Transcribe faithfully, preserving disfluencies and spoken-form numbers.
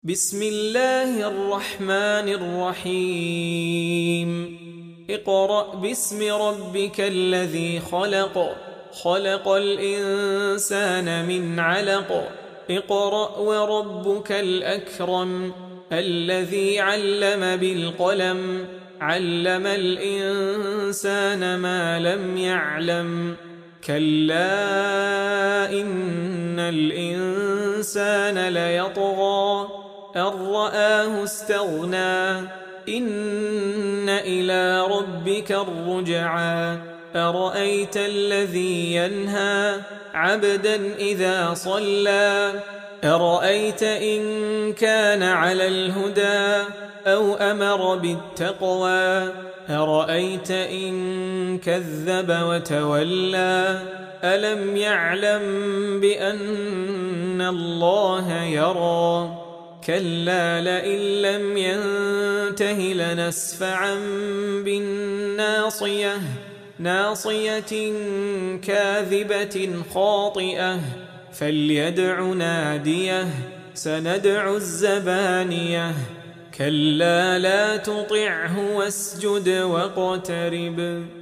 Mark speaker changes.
Speaker 1: بسم الله الرحمن الرحيم اقرأ باسم ربك الذي خلق خلق الإنسان من علق اقرأ وربك الأكرم الذي علم بالقلم علم الإنسان ما لم يعلم كلا إن الإنسان ليطغى أن رآه استغنى إن إلى ربك الرجعى أرأيت الذي ينهى عبدا إذا صلى أرأيت إن كان على الهدى أو أمر بالتقوى أرأيت إن كذب وتولى ألم يعلم بأن الله يرى كلا لئن لم ينته لنسفعا بالناصية ناصية كاذبة خاطئة فليدع ناديه سندع الزبانية كلا لا تطعه واسجد واقترب